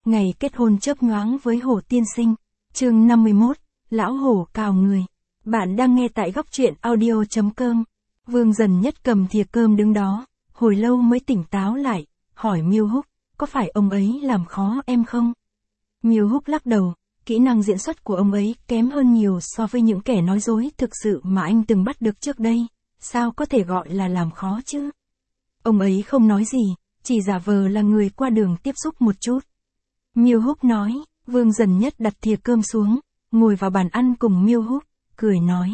Ngày kết hôn chớp nhoáng với Hổ tiên sinh. Chương 51, Lão Hổ cào người. Bạn đang nghe tại góc truyện audio.com. Vương Dần Nhất cầm thìa cơm đứng đó, hồi lâu mới tỉnh táo lại, hỏi Miêu Húc, có phải ông ấy làm khó em không? Miêu Húc lắc đầu, kỹ năng diễn xuất của ông ấy kém hơn nhiều so với những kẻ nói dối thực sự mà anh từng bắt được trước đây, sao có thể gọi là làm khó chứ? Ông ấy không nói gì, chỉ giả vờ là người qua đường tiếp xúc một chút. Miêu Húc nói. Vương Dần Nhất đặt thìa cơm xuống, ngồi vào bàn ăn cùng Miêu Húc, cười nói.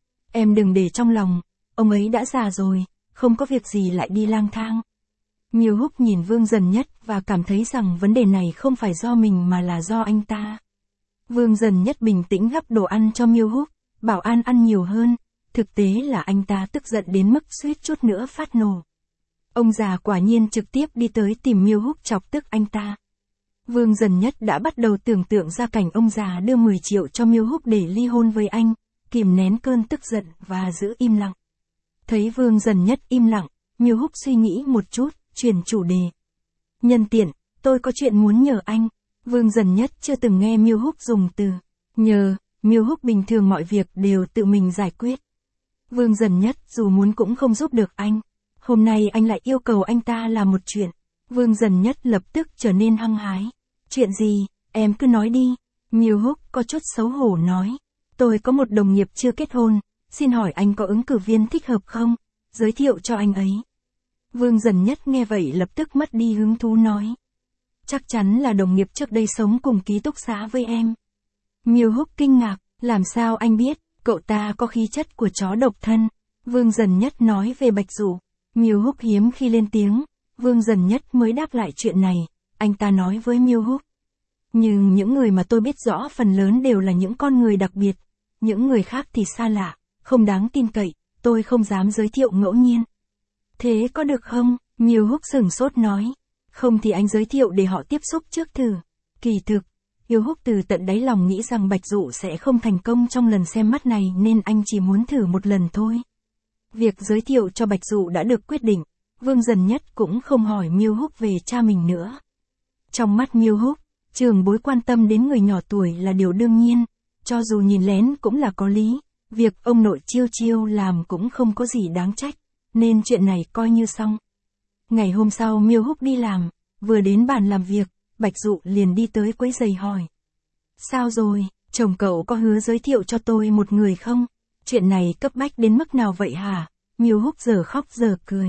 Em đừng để trong lòng, ông ấy đã già rồi, không có việc gì lại đi lang thang. Miêu Húc nhìn Vương Dần Nhất và cảm thấy rằng vấn đề này không phải do mình mà là do anh ta. Vương Dần Nhất bình tĩnh gắp đồ ăn cho Miêu Húc, bảo ăn nhiều hơn, thực tế là anh ta tức giận đến mức suýt chút nữa phát nổ. Ông già quả nhiên trực tiếp đi tới tìm Miêu Húc chọc tức anh ta. Vương Dần Nhất đã bắt đầu tưởng tượng ra cảnh ông già đưa 10 triệu cho Miêu Húc để ly hôn với anh, kìm nén cơn tức giận và giữ im lặng. Thấy Vương Dần Nhất im lặng, Miêu Húc suy nghĩ một chút, chuyển chủ đề. Nhân tiện, tôi có chuyện muốn nhờ anh. Vương Dần Nhất chưa từng nghe Miêu Húc dùng từ nhờ, Miêu Húc bình thường mọi việc đều tự mình giải quyết. Vương Dần Nhất dù muốn cũng không giúp được anh. Hôm nay anh lại yêu cầu anh ta làm một chuyện. Vương Dần Nhất lập tức trở nên hăng hái. Chuyện gì, em cứ nói đi. Miêu Húc có chút xấu hổ nói. Tôi có một đồng nghiệp chưa kết hôn, xin hỏi anh có ứng cử viên thích hợp không? Giới thiệu cho anh ấy. Vương Dần Nhất nghe vậy lập tức mất đi hứng thú nói. Chắc chắn là đồng nghiệp trước đây sống cùng ký túc xá với em. Miêu Húc kinh ngạc, làm sao anh biết, cậu ta có khí chất của chó độc thân. Vương Dần Nhất nói về Bạch Dụ. Miêu Húc hiếm khi lên tiếng. Vương Dần Nhất mới đáp lại chuyện này, anh ta nói với Miêu Húc. Nhưng những người mà tôi biết rõ phần lớn đều là những con người đặc biệt, những người khác thì xa lạ, không đáng tin cậy, tôi không dám giới thiệu ngẫu nhiên. Thế có được không? Miêu Húc sửng sốt nói. Không thì anh giới thiệu để họ tiếp xúc trước thử. Kỳ thực, Miêu Húc từ tận đáy lòng nghĩ rằng Bạch Dụ sẽ không thành công trong lần xem mắt này nên anh chỉ muốn thử một lần thôi. Việc giới thiệu cho Bạch Dụ đã được quyết định. Vương Dần Nhất cũng không hỏi Miêu Húc về cha mình nữa. Trong mắt Miêu Húc, trưởng bối quan tâm đến người nhỏ tuổi là điều đương nhiên, cho dù nhìn lén cũng là có lý, việc ông nội chiêu chiêu làm cũng không có gì đáng trách, nên chuyện này coi như xong. Ngày hôm sau Miêu Húc đi làm, vừa đến bàn làm việc, Bạch Dụ liền đi tới quấy giày hỏi. Sao rồi, chồng cậu có hứa giới thiệu cho tôi một người không? Chuyện này cấp bách đến mức nào vậy hả? Miêu Húc giờ khóc giờ cười.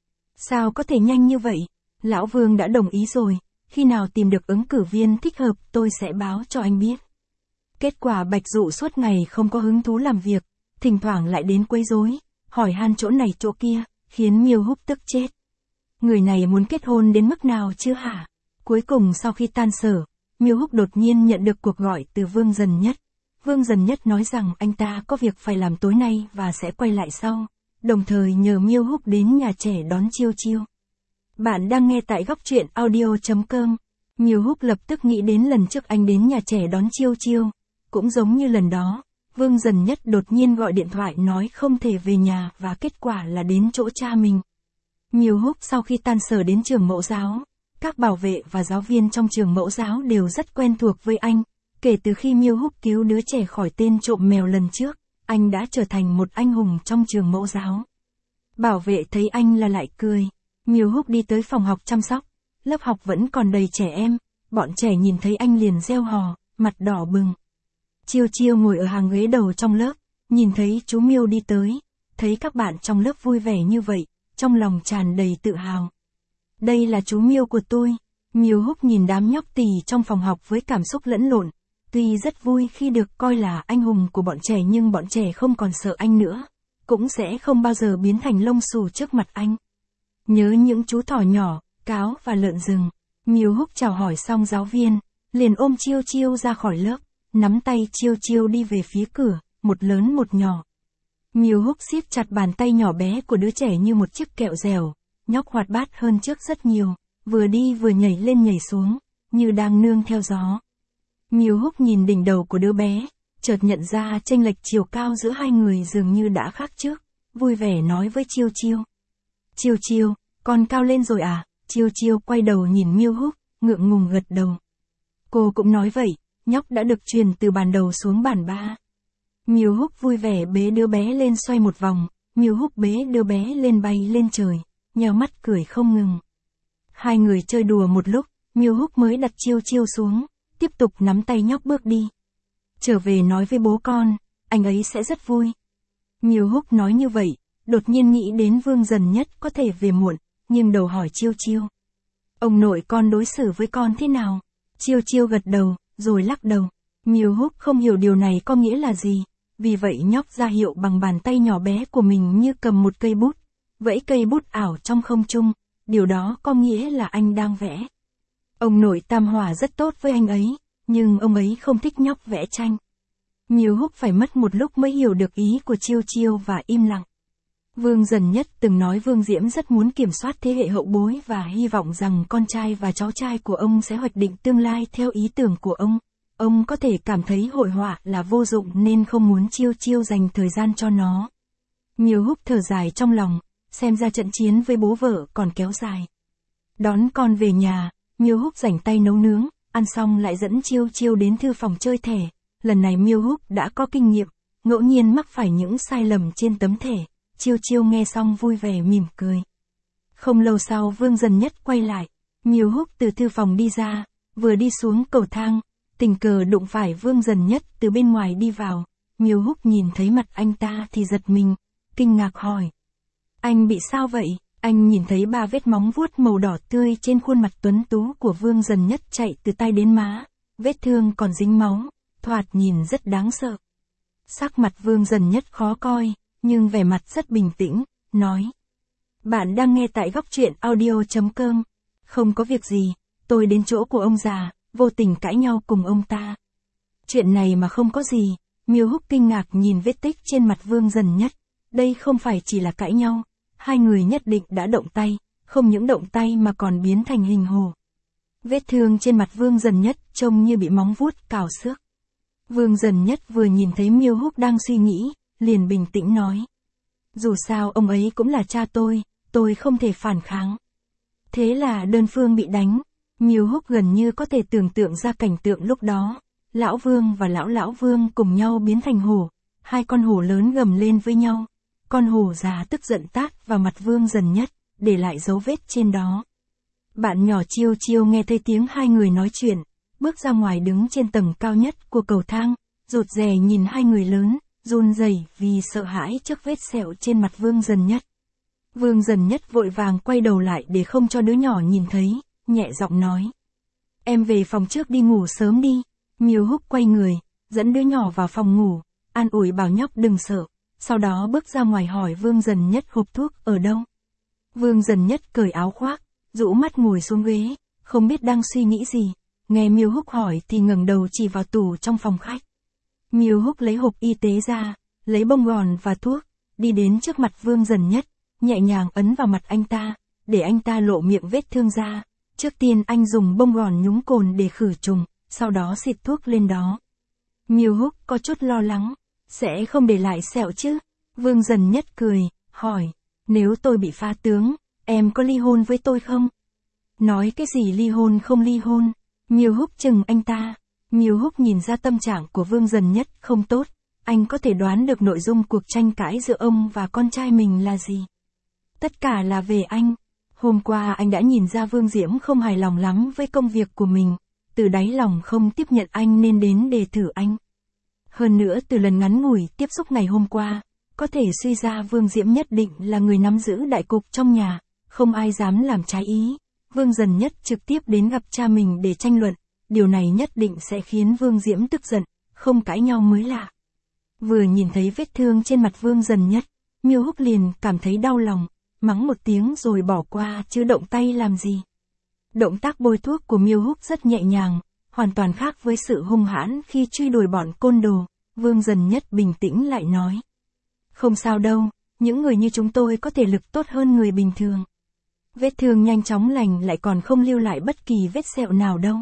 Sao có thể nhanh như vậy? Lão Vương đã đồng ý rồi, khi nào tìm được ứng cử viên thích hợp tôi sẽ báo cho anh biết. Kết quả Bạch Dụ suốt ngày không có hứng thú làm việc, thỉnh thoảng lại đến quấy rối, hỏi han chỗ này chỗ kia, khiến Miêu Húc tức chết. Người này muốn kết hôn đến mức nào chứ hả? Cuối cùng sau khi tan sở, Miêu Húc đột nhiên nhận được cuộc gọi từ Vương Dần Nhất. Vương Dần Nhất nói rằng anh ta có việc phải làm tối nay và sẽ quay lại sau. Đồng thời nhờ Miêu Húc đến nhà trẻ đón Chiêu Chiêu. Bạn đang nghe tại góc truyện audio.com. Miêu Húc lập tức nghĩ đến lần trước anh đến nhà trẻ đón Chiêu Chiêu. Cũng giống như lần đó, Vương Dần Nhất đột nhiên gọi điện thoại nói không thể về nhà và kết quả là đến chỗ cha mình. Miêu Húc sau khi tan sở đến trường mẫu giáo, các bảo vệ và giáo viên trong trường mẫu giáo đều rất quen thuộc với anh. Kể từ khi Miêu Húc cứu đứa trẻ khỏi tên trộm mèo lần trước, anh đã trở thành một anh hùng trong trường mẫu giáo. Bảo vệ thấy anh là lại cười. Miêu Húc đi tới phòng học chăm sóc. Lớp học vẫn còn đầy trẻ em. Bọn trẻ nhìn thấy anh liền reo hò, mặt đỏ bừng. Chiêu Chiêu ngồi ở hàng ghế đầu trong lớp, nhìn thấy chú Miêu đi tới. Thấy các bạn trong lớp vui vẻ như vậy, trong lòng tràn đầy tự hào. Đây là chú Miêu của tôi. Miêu Húc nhìn đám nhóc tỳ trong phòng học với cảm xúc lẫn lộn. Tuy rất vui khi được coi là anh hùng của bọn trẻ nhưng bọn trẻ không còn sợ anh nữa. Cũng sẽ không bao giờ biến thành lông xù trước mặt anh. Nhớ những chú thỏ nhỏ, cáo và lợn rừng. Miêu Húc chào hỏi xong giáo viên, liền ôm Chiêu Chiêu ra khỏi lớp, nắm tay Chiêu Chiêu đi về phía cửa, một lớn một nhỏ. Miêu Húc siết chặt bàn tay nhỏ bé của đứa trẻ như một chiếc kẹo dẻo, nhóc hoạt bát hơn trước rất nhiều, vừa đi vừa nhảy lên nhảy xuống, như đang nương theo gió. Miêu Húc nhìn đỉnh đầu của đứa bé, chợt nhận ra chênh lệch chiều cao giữa hai người dường như đã khác trước, vui vẻ nói với Chiêu Chiêu. Chiêu Chiêu, con cao lên rồi à? Chiêu Chiêu quay đầu nhìn Miêu Húc, ngượng ngùng gật đầu. Cô cũng nói vậy, nhóc đã được truyền từ bàn đầu xuống bàn 3. Miêu Húc vui vẻ bế đứa bé lên xoay một vòng, Miêu Húc bế đứa bé lên bay lên trời, nheo mắt cười không ngừng. Hai người chơi đùa một lúc, Miêu Húc mới đặt Chiêu Chiêu xuống, tiếp tục nắm tay nhóc bước đi. Trở về nói với bố con, anh ấy sẽ rất vui. Miêu Húc nói như vậy, đột nhiên nghĩ đến Vương Dần Nhất có thể về muộn, nhưng đầu hỏi Chiêu Chiêu. Ông nội con đối xử với con thế nào? Chiêu Chiêu gật đầu, rồi lắc đầu. Miêu Húc không hiểu điều này có nghĩa là gì, vì vậy nhóc ra hiệu bằng bàn tay nhỏ bé của mình như cầm một cây bút, vẫy cây bút ảo trong không trung, điều đó có nghĩa là anh đang vẽ. Ông nội Tam Hỏa rất tốt với anh ấy, nhưng ông ấy không thích nhóc vẽ tranh. Miêu Húc phải mất một lúc mới hiểu được ý của Chiêu Chiêu và im lặng. Vương Dần Nhất từng nói Vương Diễm rất muốn kiểm soát thế hệ hậu bối và hy vọng rằng con trai và cháu trai của ông sẽ hoạch định tương lai theo ý tưởng của ông. Ông có thể cảm thấy hội họa là vô dụng nên không muốn Chiêu Chiêu dành thời gian cho nó. Miêu Húc thở dài trong lòng, xem ra trận chiến với bố vợ còn kéo dài. Đón con về nhà, Miêu Húc rảnh tay nấu nướng, ăn xong lại dẫn Chiêu Chiêu đến thư phòng chơi thẻ. Lần này Miêu Húc đã có kinh nghiệm, ngẫu nhiên mắc phải những sai lầm trên tấm thẻ. Chiêu Chiêu nghe xong vui vẻ mỉm cười. Không lâu sau Vương Dần Nhất quay lại, Miêu Húc từ thư phòng đi ra, vừa đi xuống cầu thang, tình cờ đụng phải Vương Dần Nhất từ bên ngoài đi vào. Miêu Húc nhìn thấy mặt anh ta thì giật mình, kinh ngạc hỏi. Anh bị sao vậy? Anh nhìn thấy 3 vết móng vuốt màu đỏ tươi trên khuôn mặt tuấn tú của Vương Dần Nhất chạy từ tay đến má, vết thương còn dính máu, thoạt nhìn rất đáng sợ. Sắc mặt Vương Dần Nhất khó coi, nhưng vẻ mặt rất bình tĩnh, nói. Bạn đang nghe tại góc truyện audio.com. Không có việc gì, tôi đến chỗ của ông già, vô tình cãi nhau cùng ông ta. Chuyện này mà không có gì, Miêu Húc kinh ngạc nhìn vết tích trên mặt Vương Dần Nhất. Đây không phải chỉ là cãi nhau, hai người nhất định đã động tay, không những động tay mà còn biến thành hình hổ. Vết thương trên mặt Vương Dần Nhất trông như bị móng vuốt cào xước. Vương Dần Nhất vừa nhìn thấy Miêu Húc đang suy nghĩ, liền bình tĩnh nói. Dù sao ông ấy cũng là cha tôi không thể phản kháng. Thế là đơn phương bị đánh. Miêu Húc gần như có thể tưởng tượng ra cảnh tượng lúc đó. Lão Vương và Lão Vương cùng nhau biến thành hổ. Hai con hổ lớn gầm lên với nhau. Con hổ già tức giận tát vào mặt Vương Dần Nhất, để lại dấu vết trên đó. Bạn nhỏ Chiêu Chiêu nghe thấy tiếng hai người nói chuyện, bước ra ngoài đứng trên tầng cao nhất của cầu thang, rụt rè nhìn hai người lớn, run rẩy vì sợ hãi trước vết sẹo trên mặt Vương Dần Nhất. Vương Dần Nhất vội vàng quay đầu lại để không cho đứa nhỏ nhìn thấy, nhẹ giọng nói. Em về phòng trước đi ngủ sớm đi. Miêu Húc quay người, dẫn đứa nhỏ vào phòng ngủ, an ủi bảo nhóc đừng sợ, sau đó bước ra ngoài hỏi Vương Dần Nhất hộp thuốc ở đâu. Vương Dần Nhất cởi áo khoác, rũ mắt ngồi xuống ghế, không biết đang suy nghĩ gì, nghe Miêu Húc hỏi thì ngẩng đầu chỉ vào tủ trong phòng khách. Miêu Húc lấy hộp y tế ra, lấy bông gòn và thuốc, đi đến trước mặt Vương Dần Nhất, nhẹ nhàng ấn vào mặt anh ta, để anh ta lộ miệng vết thương ra. Trước tiên anh dùng bông gòn nhúng cồn để khử trùng, sau đó xịt thuốc lên đó. Miêu Húc có chút lo lắng, sẽ không để lại sẹo chứ? Vương Dần Nhất cười, hỏi, nếu tôi bị phá tướng, em có ly hôn với tôi không? Nói cái gì ly hôn không ly hôn? Miêu Húc chừng anh ta. Miêu Húc nhìn ra tâm trạng của Vương Dần Nhất không tốt, anh có thể đoán được nội dung cuộc tranh cãi giữa ông và con trai mình là gì. Tất cả là về anh. Hôm qua anh đã nhìn ra Vương Diễm không hài lòng lắm với công việc của mình, từ đáy lòng không tiếp nhận anh nên đến để thử anh. Hơn nữa từ lần ngắn ngủi tiếp xúc ngày hôm qua, có thể suy ra Vương Diễm nhất định là người nắm giữ đại cục trong nhà, không ai dám làm trái ý. Vương Dần Nhất trực tiếp đến gặp cha mình để tranh luận, điều này nhất định sẽ khiến Vương Diễm tức giận, không cãi nhau mới lạ. Vừa nhìn thấy vết thương trên mặt Vương Dần Nhất, Miêu Húc liền cảm thấy đau lòng, mắng một tiếng rồi bỏ qua chứ động tay làm gì. Động tác bôi thuốc của Miêu Húc rất nhẹ nhàng, hoàn toàn khác với sự hung hãn khi truy đuổi bọn côn đồ. Vương Dần Nhất bình tĩnh lại nói. Không sao đâu, những người như chúng tôi có thể lực tốt hơn người bình thường. Vết thương nhanh chóng lành lại còn không lưu lại bất kỳ vết sẹo nào đâu.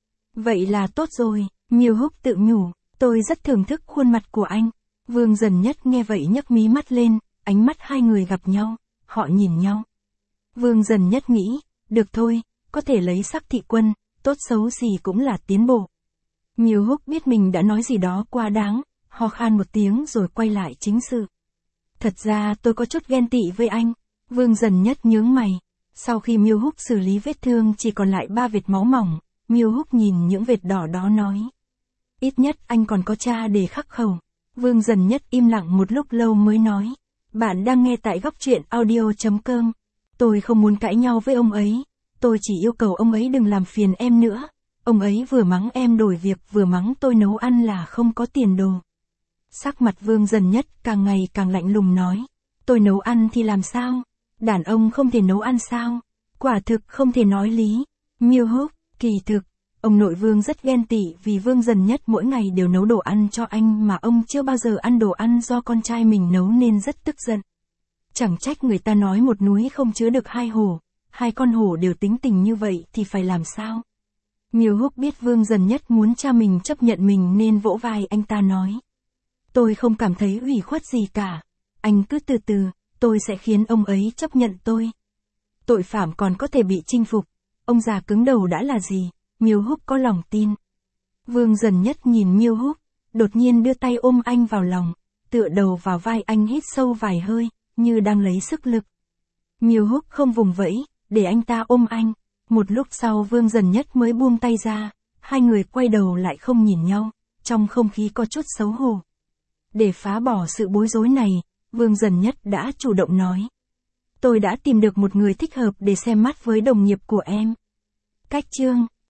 Vậy là tốt rồi, Miêu Húc tự nhủ, tôi rất thưởng thức khuôn mặt của anh. Vương Dần Nhất nghe vậy nhấc mí mắt lên, ánh mắt hai người gặp nhau, họ nhìn nhau. Vương Dần Nhất nghĩ, được thôi, có thể lấy Sắc Thị Quân, tốt xấu gì cũng là tiến bộ. Miêu Húc biết mình đã nói gì đó quá đáng, ho khan một tiếng rồi quay lại chính sự. Thật ra tôi có chút ghen tị với anh. Vương Dần Nhất nhướng mày. Sau khi Miêu Húc xử lý vết thương chỉ còn lại 3 vệt máu mỏng, Miêu Húc nhìn những vệt đỏ đó nói. Ít nhất anh còn có cha để khắc khẩu. Vương Dần Nhất im lặng một lúc lâu mới nói. Bạn đang nghe tại góc truyện audio.com. Tôi không muốn cãi nhau với ông ấy. Tôi chỉ yêu cầu ông ấy đừng làm phiền em nữa. Ông ấy vừa mắng em đổi việc vừa mắng tôi nấu ăn là không có tiền đồ. Sắc mặt Vương Dần Nhất càng ngày càng lạnh lùng nói. Tôi nấu ăn thì làm sao? Đàn ông không thể nấu ăn sao? Quả thực không thể nói lý. Miêu Húc, kỳ thực, ông nội Vương rất ghen tị vì Vương Dần Nhất mỗi ngày đều nấu đồ ăn cho anh mà ông chưa bao giờ ăn đồ ăn do con trai mình nấu nên rất tức giận. Chẳng trách người ta nói một núi không chứa được 2 hổ, 2 con hổ đều tính tình như vậy thì phải làm sao? Miêu Húc biết Vương Dần Nhất muốn cha mình chấp nhận mình nên vỗ vai anh ta nói. Tôi không cảm thấy ủy khuất gì cả. Anh cứ từ từ, tôi sẽ khiến ông ấy chấp nhận tôi. Tội phạm còn có thể bị chinh phục. Ông già cứng đầu đã là gì? Miêu Húc có lòng tin. Vương Dần Nhất nhìn Miêu Húc, đột nhiên đưa tay ôm anh vào lòng, tựa đầu vào vai anh hít sâu vài hơi, như đang lấy sức lực. Miêu Húc không vùng vẫy, để anh ta ôm anh. Một lúc sau Vương Dần Nhất mới buông tay ra, hai người quay đầu lại không nhìn nhau, trong không khí có chút xấu hổ. Để phá bỏ sự bối rối này, Vương Dần Nhất đã chủ động nói. Tôi đã tìm được một người thích hợp để xem mắt với đồng nghiệp của em. Cách chương